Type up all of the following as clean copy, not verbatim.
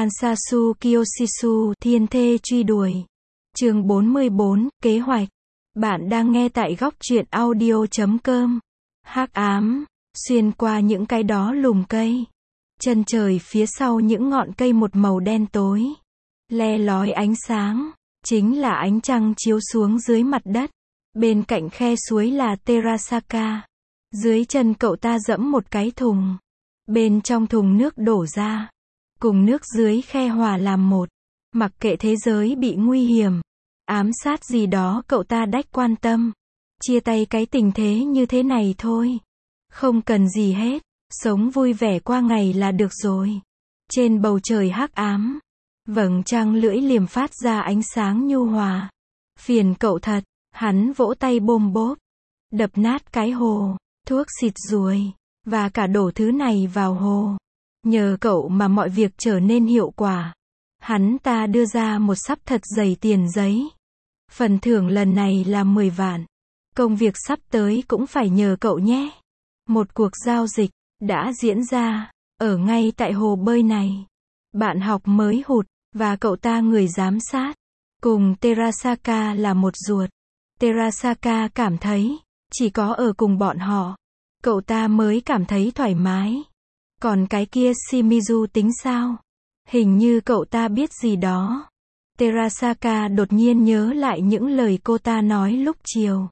Kansasu Kyoshisu, thiên thê truy đuổi. Chương 44, kế hoạch. Bạn đang nghe tại góc truyện audio.com. Hắc ám, xuyên qua những cái đó lùm cây. Chân trời phía sau những ngọn cây một màu đen tối. Le lói ánh sáng, chính là ánh trăng chiếu xuống dưới mặt đất. Bên cạnh khe suối là Terasaka. Dưới chân cậu ta dẫm một cái thùng. Bên trong thùng nước đổ ra. Cùng nước dưới khe hòa làm một. Mặc kệ thế giới bị nguy hiểm, ám sát gì đó cậu ta đách quan tâm. Chia tay cái tình thế như thế này thôi. Không cần gì hết. Sống vui vẻ qua ngày là được rồi. Trên bầu trời hắc ám, vầng trăng lưỡi liềm phát ra ánh sáng nhu hòa. Phiền cậu thật. Hắn vỗ tay bôm bốp. Đập nát cái hồ, thuốc xịt ruồi, và cả đổ thứ này vào hồ. Nhờ cậu mà mọi việc trở nên hiệu quả. Hắn ta đưa ra một sắp thật dày tiền giấy. Phần thưởng lần này là 10 vạn. Công việc sắp tới cũng phải nhờ cậu nhé. Một cuộc giao dịch đã diễn ra ở ngay tại hồ bơi này. Bạn học mới hụt, và cậu ta người giám sát. Cùng Terasaka là một ruột. Terasaka cảm thấy, chỉ có ở cùng bọn họ, cậu ta mới cảm thấy thoải mái. Còn cái kia Shimizu tính sao? Hình như cậu ta biết gì đó. Terasaka đột nhiên nhớ lại những lời cô ta nói lúc chiều.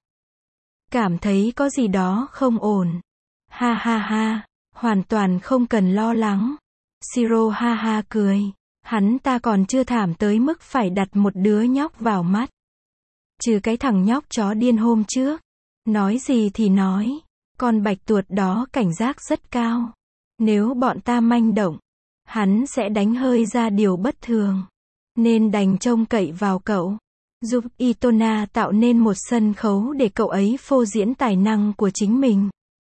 Cảm thấy có gì đó không ổn. Ha ha ha, hoàn toàn không cần lo lắng. Shiro ha ha cười. Hắn ta còn chưa thảm tới mức phải đặt một đứa nhóc vào mắt. Trừ cái thằng nhóc chó điên hôm trước. Nói gì thì nói. Con bạch tuột đó cảnh giác rất cao. Nếu bọn ta manh động, hắn sẽ đánh hơi ra điều bất thường. Nên đành trông cậy vào cậu. Giúp Itona tạo nên một sân khấu để cậu ấy phô diễn tài năng của chính mình.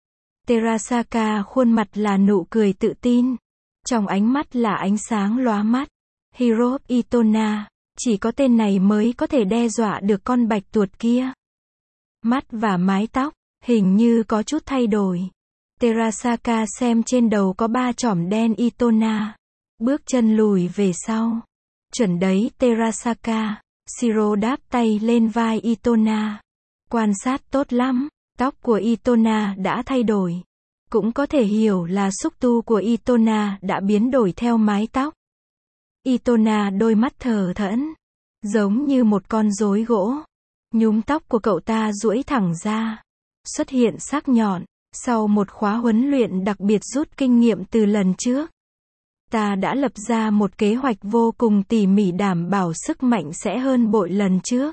Terasaka khuôn mặt là nụ cười tự tin. Trong ánh mắt là ánh sáng lóa mắt. Hiro Itona, chỉ có tên này mới có thể đe dọa được con bạch tuột kia. Mắt và mái tóc, hình như có chút thay đổi. Terasaka xem trên đầu có 3 chỏm đen Itona. Bước chân lùi về sau. Chuẩn đấy Terasaka. Shiro đáp tay lên vai Itona. Quan sát tốt lắm. Tóc của Itona đã thay đổi. Cũng có thể hiểu là xúc tu của Itona đã biến đổi theo mái tóc. Itona đôi mắt thờ thẫn. Giống như một con rối gỗ. Nhúm tóc của cậu ta duỗi thẳng ra. Xuất hiện sắc nhọn. Sau một khóa huấn luyện đặc biệt rút kinh nghiệm từ lần trước. Ta đã lập ra một kế hoạch vô cùng tỉ mỉ đảm bảo sức mạnh sẽ hơn bội lần trước.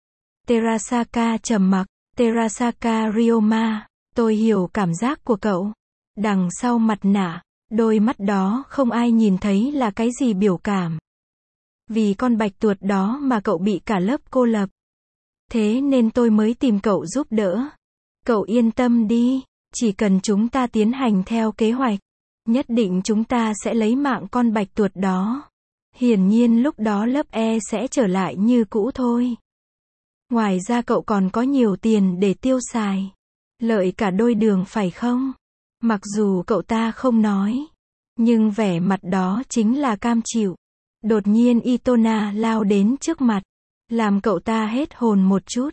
Terasaka trầm mặc. Terasaka Ryoma, tôi hiểu cảm giác của cậu. Đằng sau mặt nạ, đôi mắt đó không ai nhìn thấy là cái gì biểu cảm. Vì con bạch tuột đó mà cậu bị cả lớp cô lập. Thế nên tôi mới tìm cậu giúp đỡ. Cậu yên tâm đi, chỉ cần chúng ta tiến hành theo kế hoạch, nhất định chúng ta sẽ lấy mạng con bạch tuột đó. Hiển nhiên lúc đó lớp E sẽ trở lại như cũ thôi. Ngoài ra cậu còn có nhiều tiền để tiêu xài. Lợi cả đôi đường phải không? Mặc dù cậu ta không nói, nhưng vẻ mặt đó chính là cam chịu. Đột nhiên Itona lao đến trước mặt, làm cậu ta hết hồn một chút.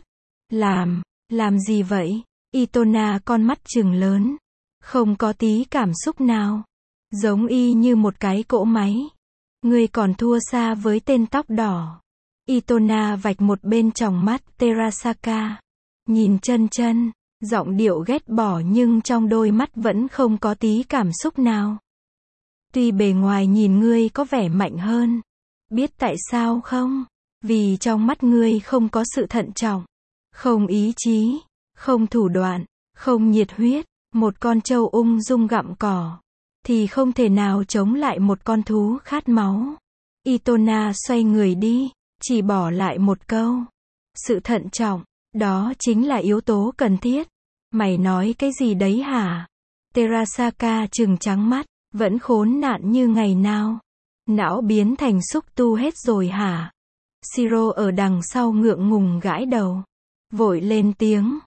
Làm gì vậy? Itona con mắt trừng lớn, không có tí cảm xúc nào. Giống y như một cái cỗ máy. Ngươi còn thua xa với tên tóc đỏ. Itona vạch một bên tròng mắt Terasaka. Nhìn chân, giọng điệu ghét bỏ nhưng trong đôi mắt vẫn không có tí cảm xúc nào. Tuy bề ngoài nhìn ngươi có vẻ mạnh hơn. Biết tại sao không? Vì trong mắt ngươi không có sự thận trọng, không ý chí, không thủ đoạn, không nhiệt huyết. Một con trâu ung dung gặm cỏ thì không thể nào chống lại một con thú khát máu. Itona xoay người đi, chỉ bỏ lại một câu. Sự thận trọng, đó chính là yếu tố cần thiết. Mày nói cái gì đấy hả? Terasaka trừng trắng mắt, vẫn khốn nạn như ngày nào. Não biến thành xúc tu hết rồi hả? Shiro ở đằng sau ngượng ngùng gãi đầu. Vội lên tiếng.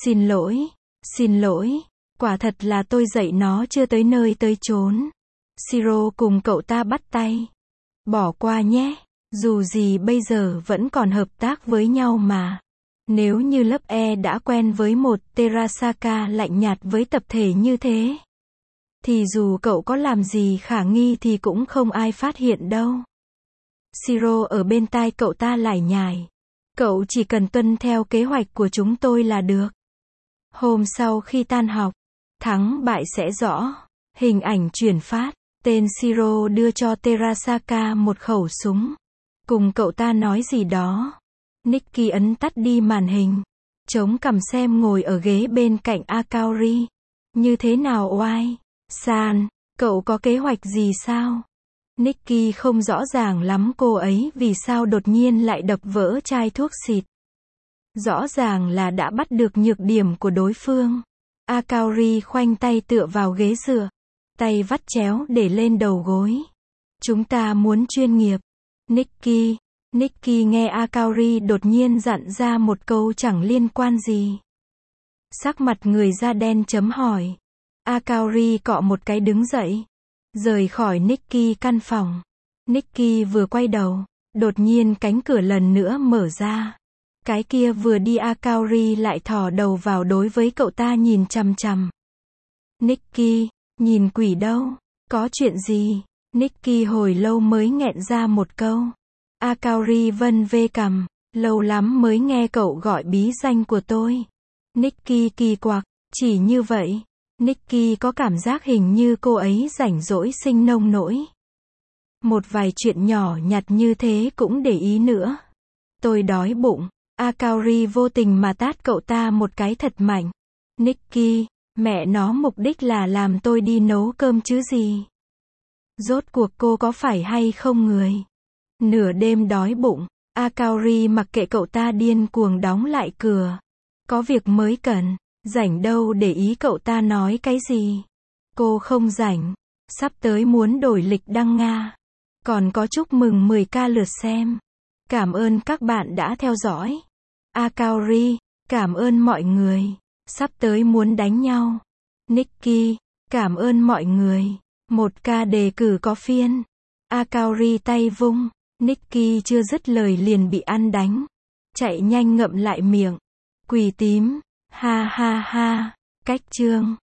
Xin lỗi. Quả thật là tôi dạy nó chưa tới nơi tới chốn. Shiro cùng cậu ta bắt tay. Bỏ qua nhé. Dù gì bây giờ vẫn còn hợp tác với nhau mà. Nếu như lớp E đã quen với một Terasaka lạnh nhạt với tập thể như thế, thì dù cậu có làm gì khả nghi thì cũng không ai phát hiện đâu. Shiro ở bên tai cậu ta lải nhải. Cậu chỉ cần tuân theo kế hoạch của chúng tôi là được. Hôm sau khi tan học, thắng bại sẽ rõ. Hình ảnh chuyển phát. Tên Shiro đưa cho Terasaka một khẩu súng. Cùng cậu ta nói gì đó. Nikki ấn tắt đi màn hình. Chống cằm xem ngồi ở ghế bên cạnh Akaori. Như thế nào oai? San, cậu có kế hoạch gì sao? Nikki không rõ ràng lắm cô ấy vì sao đột nhiên lại đập vỡ chai thuốc xịt. Rõ ràng là đã bắt được nhược điểm của đối phương. Akaori khoanh tay tựa vào ghế dựa. Tay vắt chéo để lên đầu gối. Chúng ta muốn chuyên nghiệp. Nikki nghe Akaori đột nhiên dặn ra một câu chẳng liên quan gì. Sắc mặt người da đen chấm hỏi. Akaori cọ một cái đứng dậy. Rời khỏi Nikki căn phòng. Nikki vừa quay đầu. Đột nhiên cánh cửa lần nữa mở ra. Cái kia vừa đi Akaori lại thò đầu vào đối với cậu ta nhìn chằm chằm. Nikki, nhìn quỷ đâu? Có chuyện gì? Nikki hồi lâu mới nghẹn ra một câu. Akaori vân vê cằm. Lâu lắm mới nghe cậu gọi bí danh của tôi. Nikki kỳ quặc. Chỉ như vậy. Nikki có cảm giác hình như cô ấy rảnh rỗi sinh nông nỗi. Một vài chuyện nhỏ nhặt như thế cũng để ý nữa. Tôi đói bụng. Akaori vô tình mà tát cậu ta một cái thật mạnh. Nikki, mẹ nó mục đích là làm tôi đi nấu cơm chứ gì. Rốt cuộc cô có phải hay không người? Nửa đêm đói bụng. Akaori mặc kệ cậu ta điên cuồng đóng lại cửa. Có việc mới cần. Rảnh đâu để ý cậu ta nói cái gì. Cô không rảnh. Sắp tới muốn đổi lịch đăng Nga. Còn có chúc mừng 10k lượt xem. Cảm ơn các bạn đã theo dõi. Akaori, cảm ơn mọi người. Sắp tới muốn đánh nhau. Nikki, cảm ơn mọi người. 1k đề cử có phiên. Akaori tay vung. Nikki chưa dứt lời liền bị ăn đánh. Chạy nhanh ngậm lại miệng. Quỳ tím. Ha ha ha. Cách chương.